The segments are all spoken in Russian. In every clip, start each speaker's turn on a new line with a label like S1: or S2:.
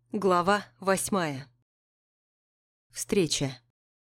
S1: Глава 8. Встреча.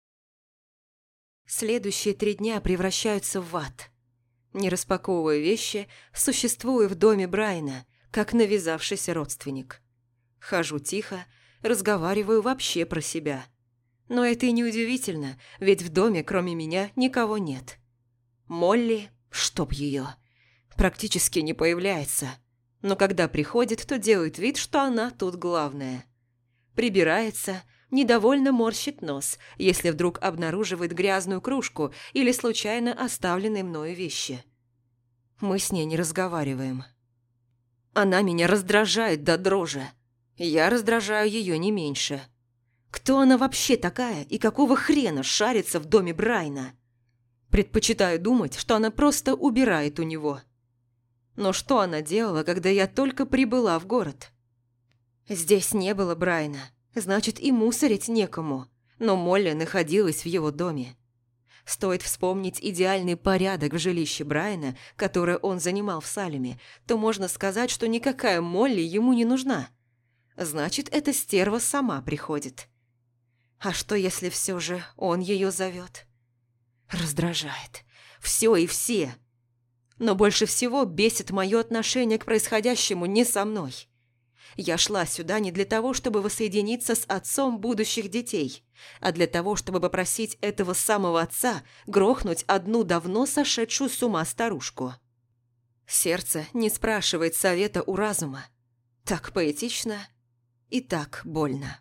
S1: Следующие 3 дня превращаются в ад. Не распаковывая вещи, существую в доме Брайана, как навязавшийся родственник. Хожу тихо, разговариваю вообще про себя. Но это и не удивительно, ведь в доме кроме меня никого нет. Молли, чтоб ее, практически не появляется. Но когда приходит, то делает вид, что она тут главная. Прибирается, недовольно морщит нос, если вдруг обнаруживает грязную кружку или случайно оставленные мною вещи. Мы с ней не разговариваем. Она меня раздражает до дрожи. Я раздражаю ее не меньше. Кто она вообще такая и какого хрена шарится в доме Брайана? Предпочитаю думать, что она просто убирает у него. Но что она делала, когда я только прибыла в город? Здесь не было Брайана, значит и мусорить некому, но Молли находилась в его доме. Стоит вспомнить идеальный порядок в жилище Брайана, которое он занимал в Салеме, то можно сказать, что никакая Молли ему не нужна. Значит, эта стерва сама приходит. А что, если все же он ее зовет? Раздражает. Все и все. Но больше всего бесит мое отношение к происходящему не со мной. Я шла сюда не для того, чтобы воссоединиться с отцом будущих детей, а для того, чтобы попросить этого самого отца грохнуть одну давно сошедшую с ума старушку. Сердце не спрашивает совета у разума. Так поэтично и так больно.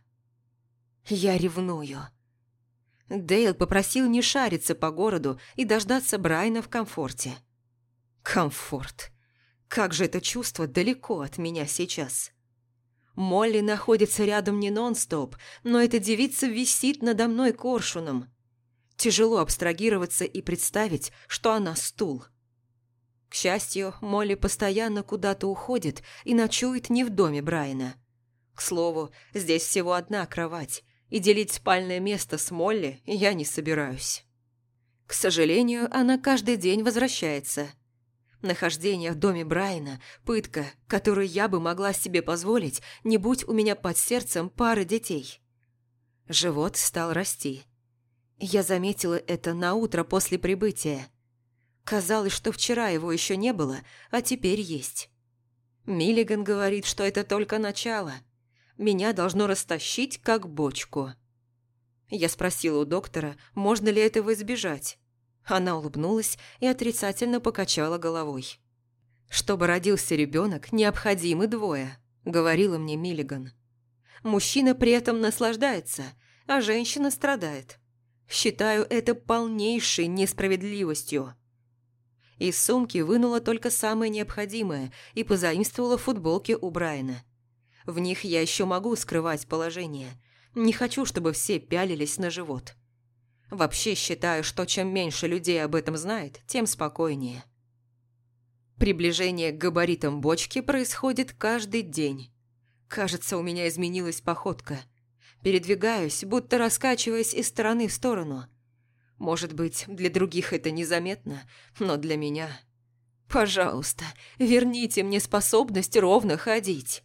S1: Я ревную. Дейл попросил не шариться по городу и дождаться Брайана в комфорте. Комфорт. Как же это чувство далеко от меня сейчас. Молли находится рядом не нон-стоп, но эта девица висит надо мной коршуном. Тяжело абстрагироваться и представить, что она стул. К счастью, Молли постоянно куда-то уходит и ночует не в доме Брайана. К слову, здесь всего одна кровать, и делить спальное место с Молли я не собираюсь. К сожалению, она каждый день возвращается. Нахождение в доме Брайана – пытка, которую я бы могла себе позволить, не будь у меня под сердцем пары детей. Живот стал расти. Я заметила это на утро после прибытия. Казалось, что вчера его еще не было, а теперь есть. Миллиган говорит, что это только начало. Меня должно растащить, как бочку. Я спросила у доктора, можно ли этого избежать. Она улыбнулась и отрицательно покачала головой. «Чтобы родился ребенок, необходимы 2», – говорила мне Миллиган. «Мужчина при этом наслаждается, а женщина страдает. Считаю это полнейшей несправедливостью». Из сумки вынула только самое необходимое и позаимствовала футболки у Брайана. В них я еще могу скрывать положение. Не хочу, чтобы все пялились на живот. Вообще считаю, что чем меньше людей об этом знает, тем спокойнее. Приближение к габаритам бочки происходит каждый день. Кажется, у меня изменилась походка. Передвигаюсь, будто раскачиваясь из стороны в сторону. Может быть, для других это незаметно, но для меня... Пожалуйста, верните мне способность ровно ходить.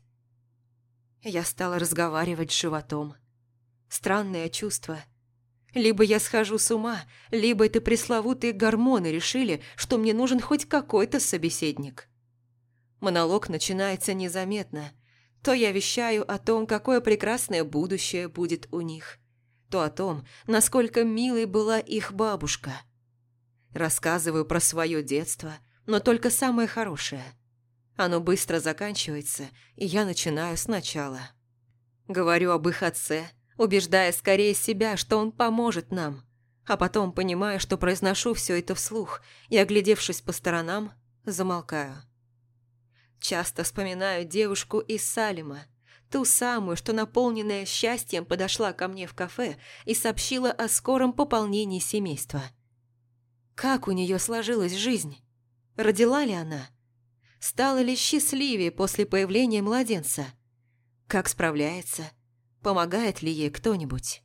S1: Я стала разговаривать с животом. Странное чувство. Либо я схожу с ума, либо это пресловутые гормоны решили, что мне нужен хоть какой-то собеседник. Монолог начинается незаметно. То я вещаю о том, какое прекрасное будущее будет у них, то о том, насколько милой была их бабушка. Рассказываю про свое детство, но только самое хорошее. Оно быстро заканчивается, и я начинаю сначала. Говорю об их отце, убеждая скорее себя, что он поможет нам, а потом понимаю, что произношу все это вслух, и, оглядевшись по сторонам, замолкаю. Часто вспоминаю девушку из Салема, ту самую, что, наполненная счастьем, подошла ко мне в кафе и сообщила о скором пополнении семейства. Как у нее сложилась жизнь? Родила ли она? Стала ли счастливее после появления младенца? Как справляется? Помогает ли ей кто-нибудь?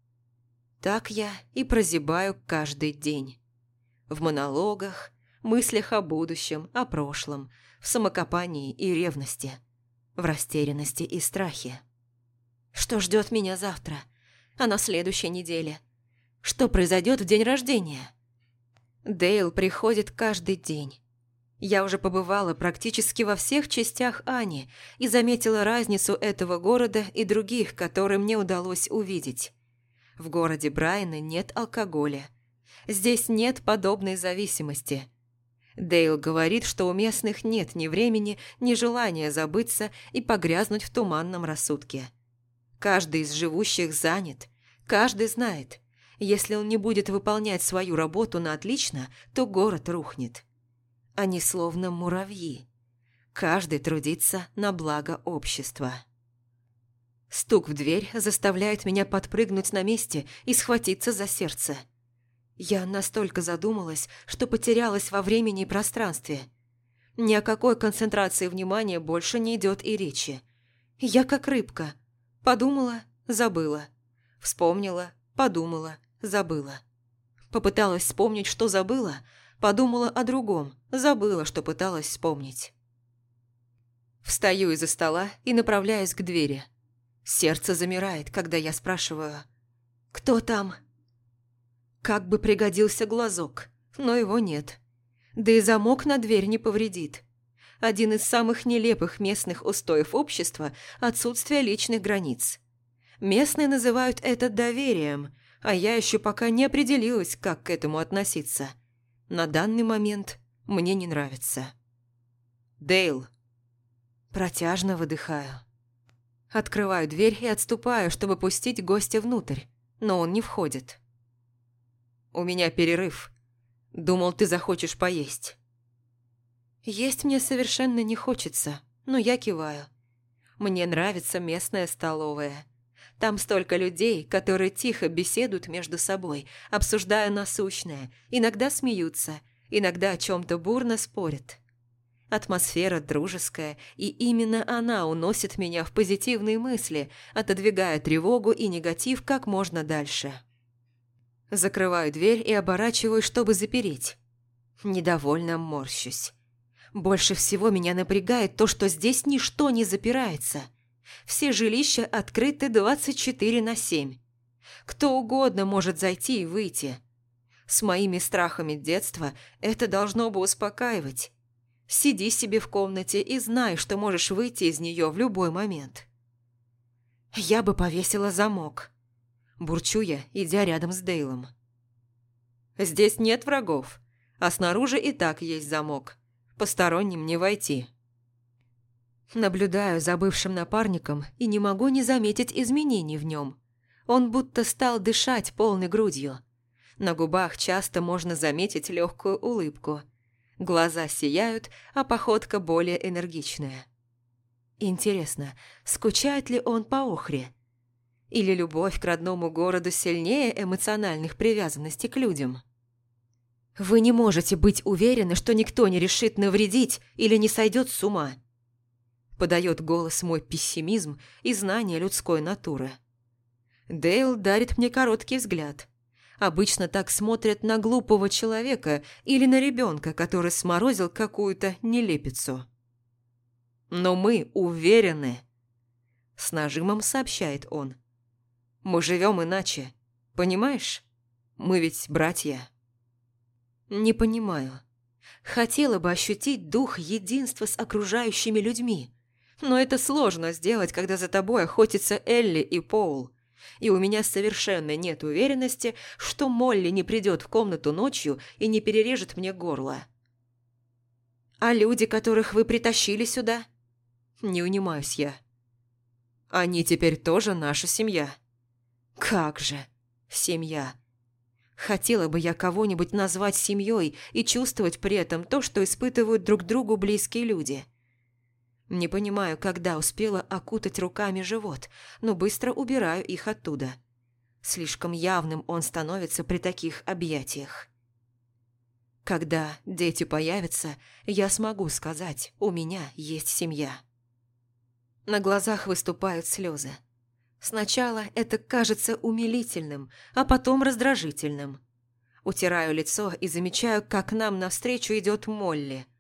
S1: Так я и прозябаю каждый день. В монологах, мыслях о будущем, о прошлом, в самокопании и ревности, в растерянности и страхе. Что ждет меня завтра? А на следующей неделе? Что произойдет в день рождения? Дейл приходит каждый день. Я уже побывала практически во всех частях Ани и заметила разницу этого города и других, которые мне удалось увидеть. В городе Брайана нет алкоголя. Здесь нет подобной зависимости. Дейл говорит, что у местных нет ни времени, ни желания забыться и погрязнуть в туманном рассудке. Каждый из живущих занят, каждый знает, если он не будет выполнять свою работу на отлично, то город рухнет. Они словно муравьи. Каждый трудится на благо общества. Стук в дверь заставляет меня подпрыгнуть на месте и схватиться за сердце. Я настолько задумалась, что потерялась во времени и пространстве. Ни о какой концентрации внимания больше не идет и речи. Я как рыбка. Подумала, забыла. Вспомнила, подумала, забыла. Попыталась вспомнить, что забыла, подумала о другом, забыла, что пыталась вспомнить. Встаю из-за стола и направляюсь к двери. Сердце замирает, когда я спрашиваю: «Кто там?» Как бы пригодился глазок, но его нет. Да и замок на дверь не повредит. Один из самых нелепых местных устоев общества – отсутствие личных границ. Местные называют это доверием, а я еще пока не определилась, как к этому относиться. На данный момент мне не нравится. «Дейл». Протяжно выдыхаю. Открываю дверь и отступаю, чтобы пустить гостя внутрь, но он не входит. «У меня перерыв. Думал, ты захочешь поесть». Есть мне совершенно не хочется, но я киваю. Мне нравится местная столовая. Там столько людей, которые тихо беседуют между собой, обсуждая насущное, иногда смеются, иногда о чем-то бурно спорят. Атмосфера дружеская, и именно она уносит меня в позитивные мысли, отодвигая тревогу и негатив как можно дальше. Закрываю дверь и оборачиваюсь, чтобы запереть. Недовольно морщусь. Больше всего меня напрягает то, что здесь ничто не запирается. Все жилища открыты 24/7. Кто угодно может зайти и выйти. С моими страхами детства это должно бы успокаивать. Сиди себе в комнате и знай, что можешь выйти из нее в любой момент. Я бы повесила замок. Бурчу я, идя рядом с Дейлом. Здесь нет врагов, а снаружи и так есть замок. Посторонним не войти. Наблюдаю за бывшим напарником и не могу не заметить изменений в нем. Он будто стал дышать полной грудью. На губах часто можно заметить легкую улыбку. Глаза сияют, а походка более энергичная. Интересно, скучает ли он по Охре? Или любовь к родному городу сильнее эмоциональных привязанностей к людям? Вы не можете быть уверены, что никто не решит навредить или не сойдет с ума. Подает голос мой пессимизм и знание людской натуры. Дейл дарит мне короткий взгляд. Обычно так смотрят на глупого человека или на ребенка, который сморозил какую-то нелепицу. «Но мы уверены», – с нажимом сообщает он. «Мы живем иначе, понимаешь? Мы ведь братья». Не понимаю. Хотела бы ощутить дух единства с окружающими людьми, но это сложно сделать, когда за тобой охотятся Элли и Поул, и у меня совершенно нет уверенности, что Молли не придет в комнату ночью и не перережет мне горло. «А люди, которых вы притащили сюда?» Не унимаюсь я. «Они теперь тоже наша семья». «Как же, семья!» Хотела бы я кого-нибудь назвать семьей и чувствовать при этом то, что испытывают друг другу близкие люди. Не понимаю, когда успела окутать руками живот, но быстро убираю их оттуда. Слишком явным он становится при таких объятиях. Когда дети появятся, я смогу сказать: у меня есть семья. На глазах выступают слезы. Сначала это кажется умилительным, а потом раздражительным. Утираю лицо и замечаю, как к нам навстречу идет Молли.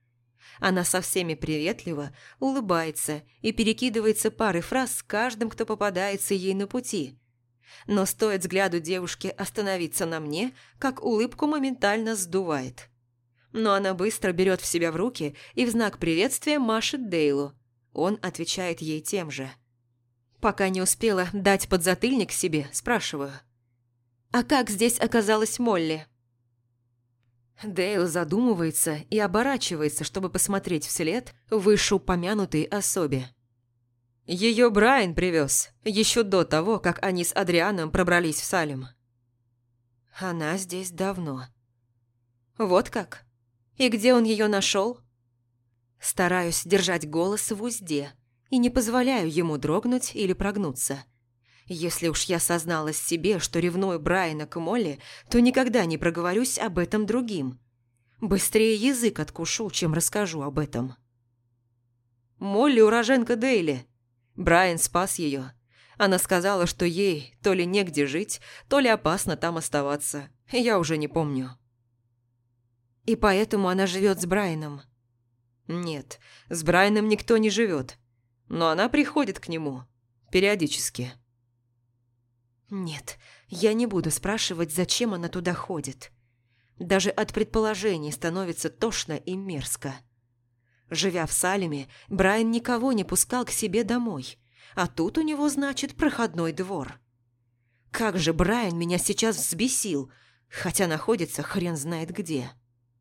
S1: Она со всеми приветлива, улыбается и перекидывается парой фраз с каждым, кто попадается ей на пути. Но стоит взгляду девушки остановиться на мне, как улыбку моментально сдувает. Но она быстро берет в себя в руки и в знак приветствия машет Дейлу. Он отвечает ей тем же. Пока не успела дать подзатыльник себе, спрашиваю: «А как здесь оказалась Молли?» Дейл задумывается и оборачивается, чтобы посмотреть вслед вышеупомянутой особе. Ее Брайан привез, еще до того, как они с Адрианом пробрались в Салем. Она здесь давно. Вот как? И где он ее нашел? Стараюсь держать голос в узде и не позволяю ему дрогнуть или прогнуться. Если уж я созналась себе, что ревную Брайана к Молли, то никогда не проговорюсь об этом другим. Быстрее язык откушу, чем расскажу об этом. Молли уроженка Дейли. Брайан спас ее. Она сказала, что ей то ли негде жить, то ли опасно там оставаться. Я уже не помню. И поэтому она живет с Брайаном. Нет, с Брайаном никто не живет. Но она приходит к нему. Периодически. Нет, я не буду спрашивать, зачем она туда ходит. Даже от предположений становится тошно и мерзко. Живя в Салеме, Брайан никого не пускал к себе домой. А тут у него, значит, проходной двор. Как же Брайан меня сейчас взбесил, хотя находится хрен знает где.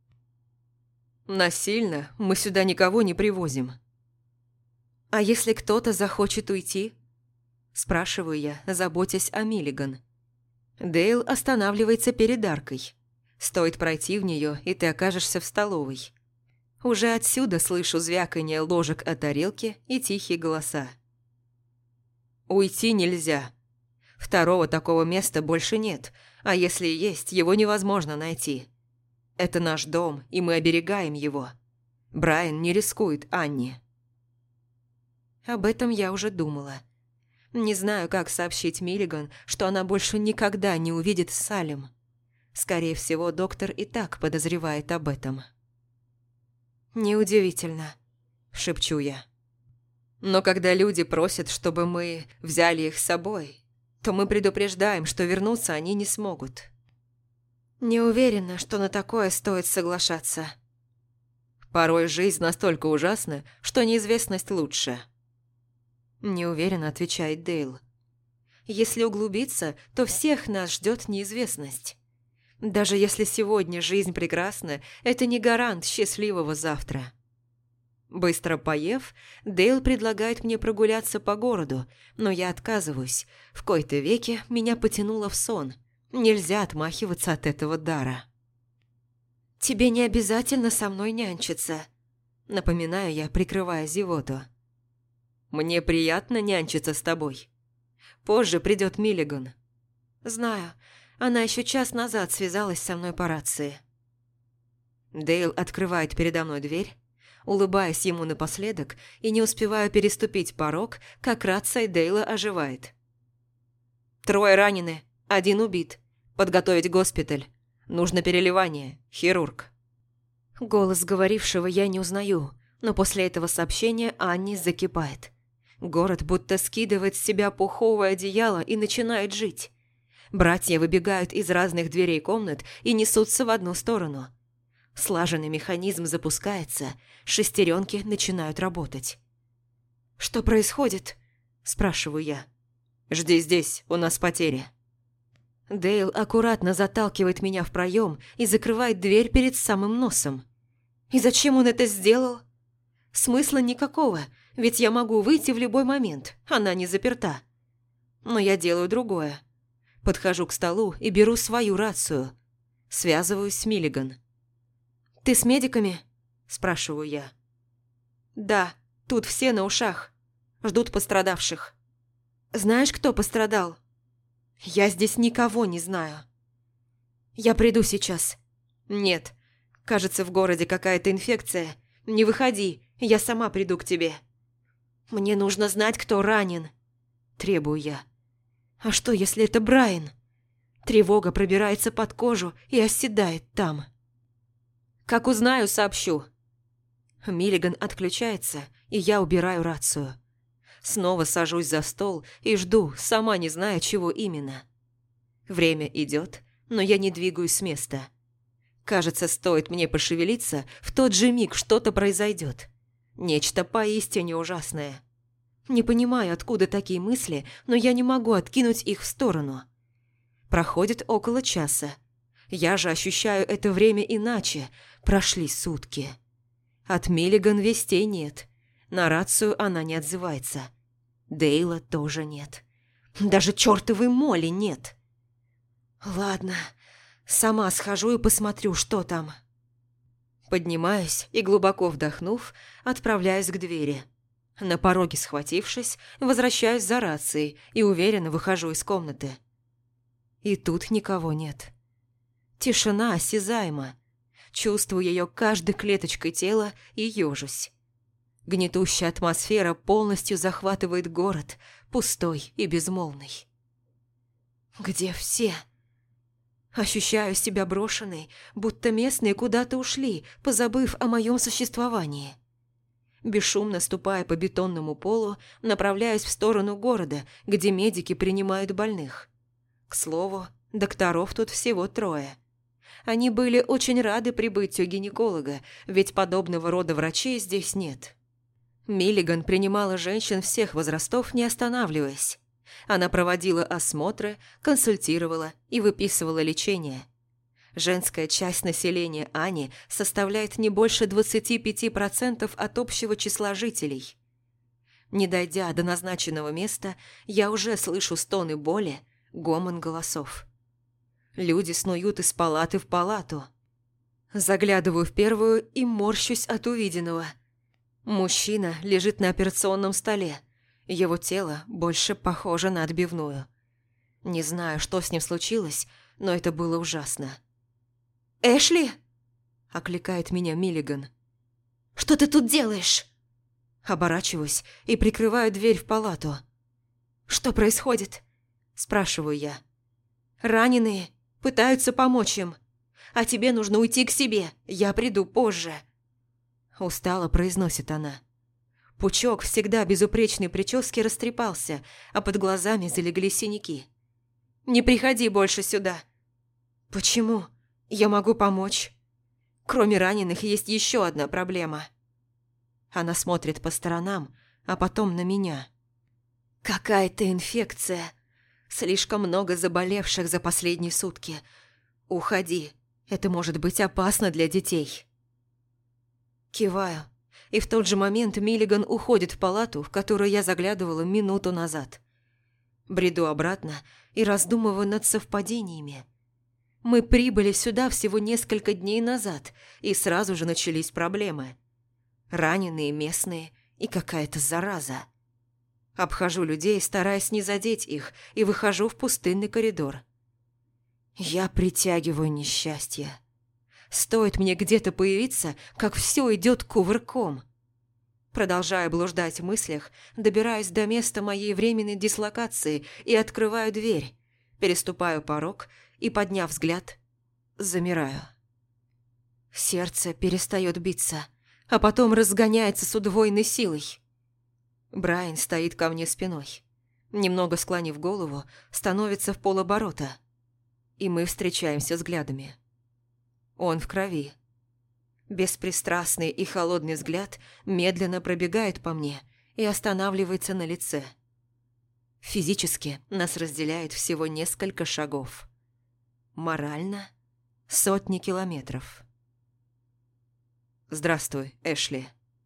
S1: Насильно мы сюда никого не привозим. А если кто-то захочет уйти? Спрашиваю я, заботясь о Миллиган. Дейл останавливается перед аркой. Стоит пройти в нее, и ты окажешься в столовой. Уже отсюда слышу звяканье ложек о тарелке и тихие голоса. Уйти нельзя. Второго такого места больше нет, а если и есть, его невозможно найти. Это наш дом, и мы оберегаем его. Брайан не рискует Анне. Об этом я уже думала. Не знаю, как сообщить Миллиган, что она больше никогда не увидит Салем. Скорее всего, доктор и так подозревает об этом. «Неудивительно», – шепчу я. «Но когда люди просят, чтобы мы взяли их с собой, то мы предупреждаем, что вернуться они не смогут». Не уверена, что на такое стоит соглашаться. Порой жизнь настолько ужасна, что неизвестность лучше. Неуверенно отвечает Дейл. Если углубиться, то всех нас ждет неизвестность. Даже если сегодня жизнь прекрасна, это не гарант счастливого завтра. Быстро поев, Дейл предлагает мне прогуляться по городу, но я отказываюсь. В кои-то веки меня потянуло в сон. Нельзя отмахиваться от этого дара. «Тебе не обязательно со мной нянчиться», – напоминаю я, прикрывая зевоту. «Мне приятно нянчиться с тобой. Позже придет Миллиган». «Знаю, она еще час назад связалась со мной по рации». Дейл открывает передо мной дверь, улыбаясь ему напоследок, и не успеваю переступить порог, как рация Дейла оживает. 3 ранены. 1 убит. Подготовить госпиталь. Нужно переливание. Хирург. Голос говорившего я не узнаю, но после этого сообщения Анни закипает. Город будто скидывает с себя пуховое одеяло и начинает жить. Братья выбегают из разных дверей комнат и несутся в одну сторону. Слаженный механизм запускается, шестеренки начинают работать. «Что происходит?» – спрашиваю я. «Жди здесь, у нас потери». Дейл аккуратно заталкивает меня в проем и закрывает дверь перед самым носом. И зачем он это сделал? Смысла никакого, ведь я могу выйти в любой момент, она не заперта. Но я делаю другое. Подхожу к столу и беру свою рацию. Связываюсь с Миллиган. «Ты с медиками?» – спрашиваю я. «Да, тут все на ушах. Ждут пострадавших». «Знаешь, кто пострадал?» «Я здесь никого не знаю». «Я приду сейчас». «Нет, кажется, в городе какая-то инфекция. Не выходи, я сама приду к тебе». «Мне нужно знать, кто ранен», – требую я. «А что, если это Брайан?» Тревога пробирается под кожу и оседает там. «Как узнаю, сообщу». Миллиган отключается, и я убираю рацию. Снова сажусь за стол и жду, сама не зная, чего именно. Время идет, но я не двигаюсь с места. Кажется, стоит мне пошевелиться, в тот же миг что-то произойдет. Нечто поистине ужасное. Не понимаю, откуда такие мысли, но я не могу откинуть их в сторону. Проходит около часа. Я же ощущаю это время иначе. Прошли сутки. От Миллиган вестей нет. На рацию она не отзывается. Дейла тоже нет. Даже чертовой Молли нет. Ладно, сама схожу и посмотрю, что там. Поднимаюсь и, глубоко вдохнув, отправляюсь к двери. На пороге схватившись, возвращаюсь за рацией и уверенно выхожу из комнаты. И тут никого нет. Тишина осязаема. Чувствую ее каждой клеточкой тела и ежусь. Гнетущая атмосфера полностью захватывает город, пустой и безмолвный. Где все? Ощущаю себя брошенной, будто местные куда-то ушли, позабыв о моем существовании. Бесшумно ступая по бетонному полу, направляюсь в сторону города, где медики принимают больных. К слову, докторов тут всего 3. Они были очень рады прибытию гинеколога, ведь подобного рода врачей здесь нет. Миллиган принимала женщин всех возрастов, не останавливаясь. Она проводила осмотры, консультировала и выписывала лечение. Женская часть населения Ани составляет не больше 25% от общего числа жителей. Не дойдя до назначенного места, я уже слышу стоны боли, гомон голосов. Люди снуют из палаты в палату. Заглядываю в первую и морщусь от увиденного. Мужчина лежит на операционном столе. Его тело больше похоже на отбивную. Не знаю, что с ним случилось, но это было ужасно. «Эшли!» – окликает меня Миллиган. «Что ты тут делаешь?» Оборачиваюсь и прикрываю дверь в палату. «Что происходит?» – спрашиваю я. «Раненые. Пытаются помочь им. А тебе нужно уйти к себе. Я приду позже». Устало произносит она. Пучок всегда безупречной прически растрепался, а под глазами залегли синяки. «Не приходи больше сюда». «Почему? Я могу помочь. Кроме раненых есть еще одна проблема». Она смотрит по сторонам, а потом на меня. «Какая-то инфекция. Слишком много заболевших за последние сутки. Уходи. Это может быть опасно для детей». Киваю, и в тот же момент Миллиган уходит в палату, в которую я заглядывала минуту назад. Бреду обратно и раздумываю над совпадениями. Мы прибыли сюда всего несколько дней назад, и сразу же начались проблемы. Раненые местные и какая-то зараза. Обхожу людей, стараясь не задеть их, и выхожу в пустынный коридор. Я притягиваю несчастье. Стоит мне где-то появиться, как все идет кувырком. Продолжая блуждать в мыслях, добираюсь до места моей временной дислокации и открываю дверь, переступаю порог и, подняв взгляд, замираю. Сердце перестает биться, а потом разгоняется с удвоенной силой. Брайан стоит ко мне спиной. Немного склонив голову, становится в полоборота, и мы встречаемся взглядами. Он в крови. Беспристрастный и холодный взгляд медленно пробегает по мне и останавливается на лице. Физически нас разделяет всего несколько шагов. Морально – сотни километров. «Здравствуй, Эшли».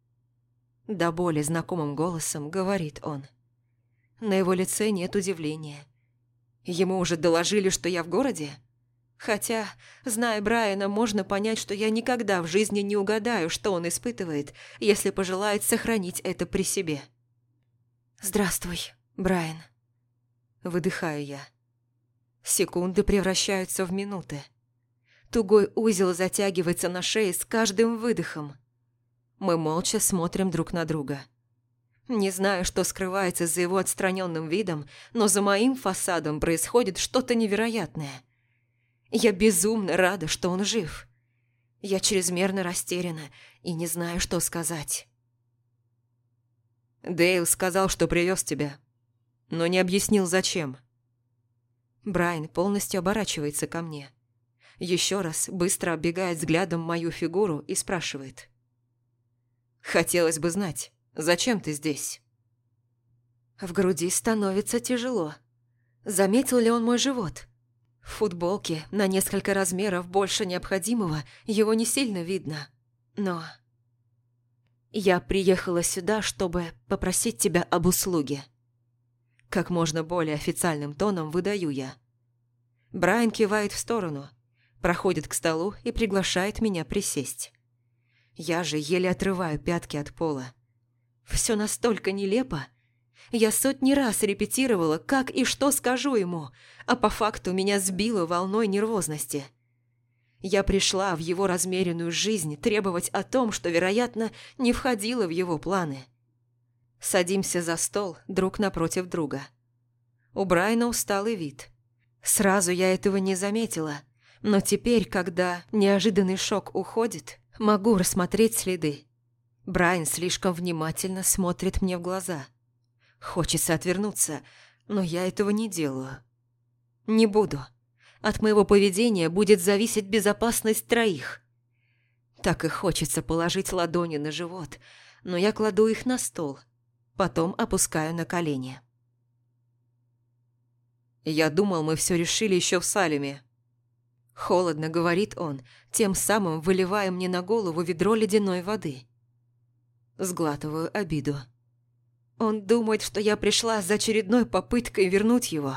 S1: До боли знакомым голосом говорит он. На его лице нет удивления. Ему уже доложили, что я в городе? Хотя, зная Брайана, можно понять, что я никогда в жизни не угадаю, что он испытывает, если пожелает сохранить это при себе. «Здравствуй, Брайан». Выдыхаю я. Секунды превращаются в минуты. Тугой узел затягивается на шее с каждым выдохом. Мы молча смотрим друг на друга. Не знаю, что скрывается за его отстраненным видом, но за моим фасадом происходит что-то невероятное. Я безумно рада, что он жив. Я чрезмерно растеряна и не знаю, что сказать.
S2: Дейл сказал, что привез тебя, но не объяснил, зачем.
S1: Брайан полностью оборачивается ко мне. Еще раз быстро оббегает взглядом мою фигуру и спрашивает.
S2: Хотелось бы знать, зачем ты здесь?
S1: В груди становится тяжело. Заметил ли он мой живот? В футболке на несколько размеров больше необходимого его не сильно видно. Но... Я приехала сюда, чтобы попросить тебя об услуге. Как можно более официальным тоном выдаю я. Брайан кивает в сторону, проходит к столу и приглашает меня присесть. Я же еле отрываю пятки от пола. Все настолько нелепо. Я сотни раз репетировала, как и что скажу ему, а по факту меня сбило волной нервозности. Я пришла в его размеренную жизнь требовать о том, что, вероятно, не входило в его планы. Садимся за стол друг напротив друга. У Брайана усталый вид. Сразу я этого не заметила, но теперь, когда неожиданный шок уходит, могу рассмотреть следы. Брайан слишком внимательно смотрит мне в глаза. Хочется отвернуться, но я этого не делаю. Не буду. От моего поведения будет зависеть безопасность троих. Так и хочется положить ладони на живот, но я кладу их на стол, потом опускаю на колени.
S2: Я думал, мы все решили еще в Салеме.
S1: Холодно говорит он, тем самым выливая мне на голову ведро ледяной воды. Сглатываю обиду. Он думает, что я пришла за очередной попыткой вернуть его.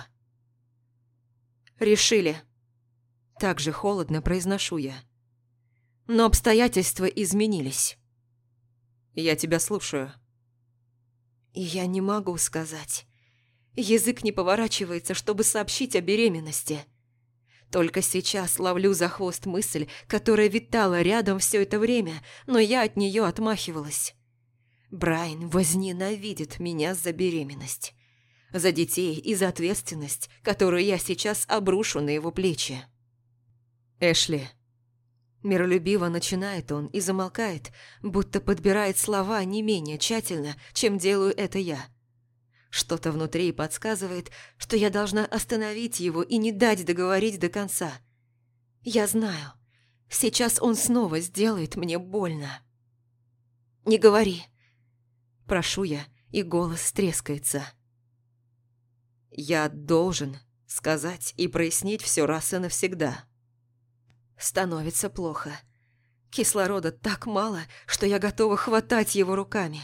S1: Решили. Так же холодно произношу я. Но обстоятельства изменились.
S2: Я тебя слушаю.
S1: И я не могу сказать. Язык не поворачивается, чтобы сообщить о беременности. Только сейчас ловлю за хвост мысль, которая витала рядом все это время, но я от нее отмахивалась. Брайан возненавидит меня за беременность. За детей и за ответственность, которую я сейчас обрушу на его плечи.
S2: Эшли.
S1: Миролюбиво начинает он и замолкает, будто подбирает слова не менее тщательно, чем делаю это я. Что-то внутри подсказывает, что я должна остановить его и не дать договорить до конца. Я знаю, сейчас он снова сделает мне больно. «Не говори!» Прошу я, и голос трескается.
S2: Я должен сказать и прояснить все раз и навсегда.
S1: Становится плохо. Кислорода так мало, что я готова хватать его руками.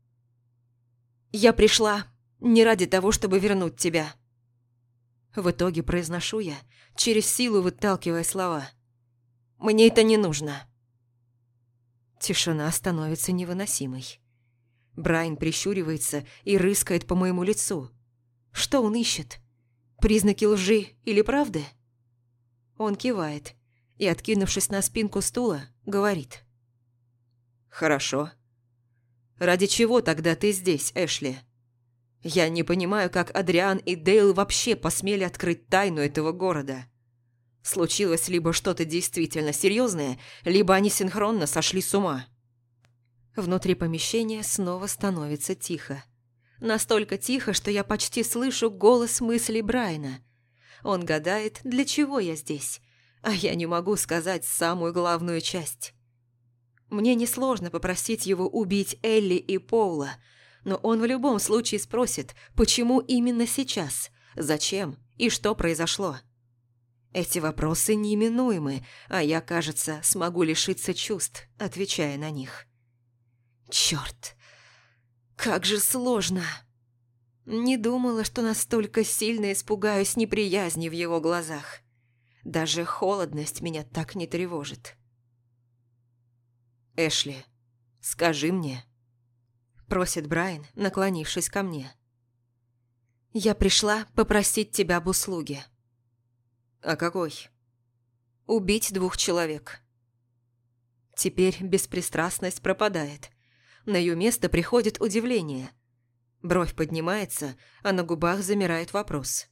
S1: Я пришла не ради того, чтобы вернуть тебя. В итоге произношу я, через силу выталкивая слова. Мне это не нужно. Тишина становится невыносимой. Брайан прищуривается и рыскает по моему лицу. Что он ищет? Признаки лжи или правды? Он кивает и, откинувшись на спинку стула, говорит.
S2: Хорошо. Ради чего тогда ты здесь, Эшли? Я не понимаю, как Адриан и Дейл вообще посмели открыть тайну этого города. Случилось либо что-то действительно серьезное, либо они синхронно сошли с ума.
S1: Внутри помещения снова становится тихо. Настолько тихо, что я почти слышу голос мыслей Брайана. Он гадает, для чего я здесь, а я не могу сказать самую главную часть. Мне несложно попросить его убить Элли и Поула, но он в любом случае спросит, почему именно сейчас, зачем и что произошло. Эти вопросы неименуемы, а я, кажется, смогу лишиться чувств, отвечая на них. Чёрт, как же сложно. Не думала, что настолько сильно испугаюсь неприязни в его глазах. Даже холодность меня так не тревожит.
S2: «Эшли, скажи мне»,
S1: – просит Брайан, наклонившись ко мне. «Я пришла попросить тебя об услуге».
S2: «А какой?»
S1: «Убить 2 человек». Теперь беспристрастность пропадает. На ее место приходит удивление. Бровь поднимается, а на губах замирает вопрос.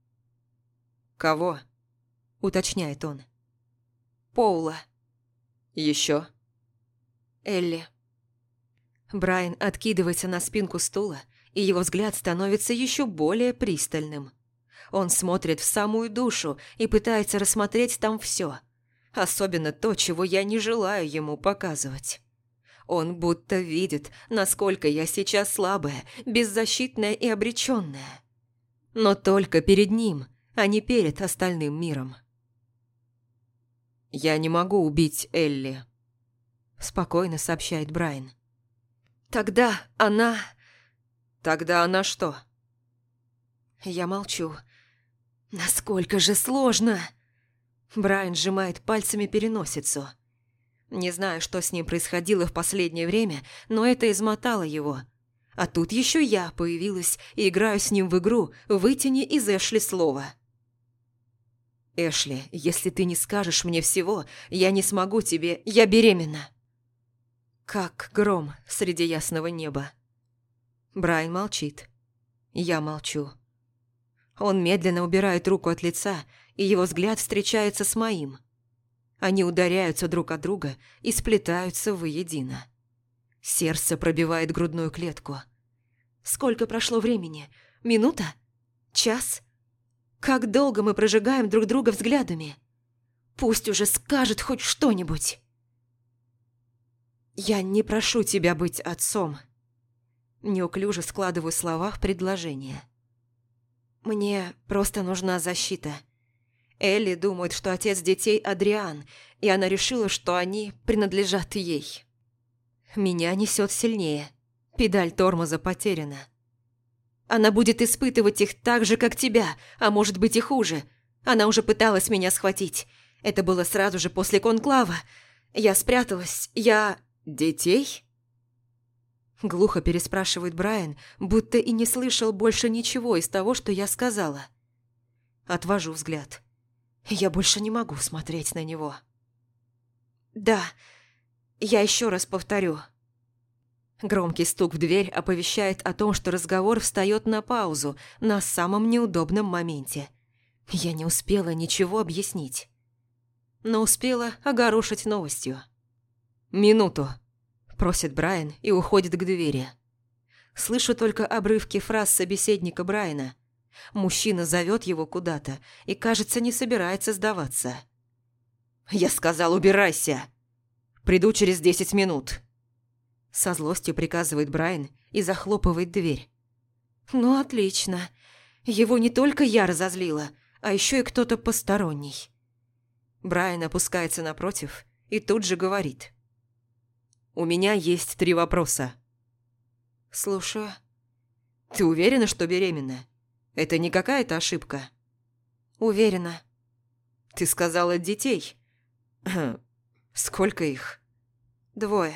S2: «Кого?»
S1: – уточняет он. «Поула».
S2: Еще?
S1: Элли. Брайан откидывается на спинку стула, и его взгляд становится еще более пристальным. Он смотрит в самую душу и пытается рассмотреть там все, особенно то, чего я не желаю ему показывать. Он будто видит, насколько я сейчас слабая, беззащитная и обреченная. Но только перед ним, а не перед остальным миром.
S2: «Я не могу убить Элли»,
S1: – спокойно сообщает Брайан. «Тогда она...»
S2: «Тогда она что?»
S1: Я молчу. «Насколько же сложно!» Брайан сжимает пальцами переносицу. Не знаю, что с ним происходило в последнее время, но это измотало его. А тут еще я появилась и играю с ним в игру «Вытяни из Эшли слово». «Эшли, если ты не скажешь мне всего, я не смогу тебе... Я беременна!» Как гром среди ясного неба. Брайан молчит. Я молчу. Он медленно убирает руку от лица, и его взгляд встречается с моим. Они ударяются друг от друга и сплетаются воедино. Сердце пробивает грудную клетку. Сколько прошло времени? Минута? Час? Как долго мы прожигаем друг друга взглядами? Пусть уже скажет хоть что-нибудь. «Я не прошу тебя быть отцом». Неуклюже складываю слова в предложение. «Мне просто нужна защита. Элли думает, что отец детей Адриан, и она решила, что они принадлежат ей. Меня несет сильнее. Педаль тормоза потеряна. Она будет испытывать их так же, как тебя, а может быть и хуже. Она уже пыталась меня схватить. Это было сразу же после конклава. Я спряталась, «Детей?» Глухо переспрашивает Брайан, будто и не слышал больше ничего из того, что я сказала. Отвожу взгляд. Я больше не могу смотреть на него. «Да, я еще раз повторю». Громкий стук в дверь оповещает о том, что разговор встает на паузу на самом неудобном моменте. Я не успела ничего объяснить, но успела огорошить новостью. «Минуту», – просит Брайан и уходит к двери. Слышу только обрывки фраз собеседника Брайана. Мужчина зовет его куда-то и, кажется, не собирается сдаваться. «Я сказал, убирайся! Приду через 10 минут!» Со злостью приказывает Брайан и захлопывает дверь. «Ну, отлично. Его не только я разозлила, а еще и кто-то посторонний». Брайан опускается напротив и тут же говорит. «У меня есть 3 вопроса». «Слушаю». «Ты уверена, что беременна? Это не какая-то ошибка?» «Уверена». «Ты сказала детей?» «Сколько их?» 2».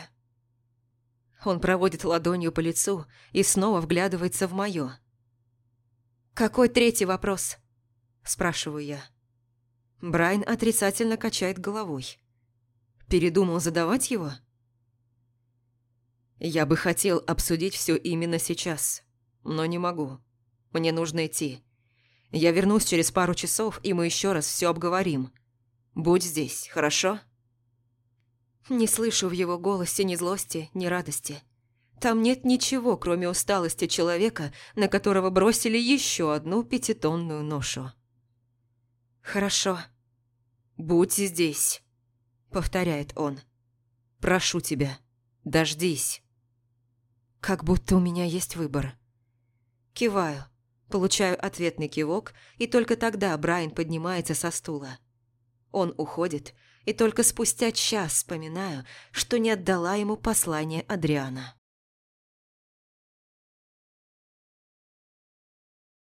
S1: Он проводит ладонью по лицу и снова вглядывается в моё. «Какой 3-й вопрос?» – спрашиваю я. Брайан отрицательно качает головой. Передумал задавать его? «Я бы хотел обсудить все именно сейчас, но не могу. Мне нужно идти. Я вернусь через пару часов, и мы еще раз все обговорим. Будь здесь, хорошо?» Не слышу в его голосе ни злости, ни радости. Там нет ничего, кроме усталости человека, на которого бросили еще одну 5-тонную ношу. «Хорошо. Будь здесь», — повторяет он. «Прошу тебя, дождись». Как будто у меня есть выбор. Киваю, получаю ответный кивок, и только тогда Брайан поднимается со стула. Он уходит, и только спустя час вспоминаю, что не отдала ему послание Адриана.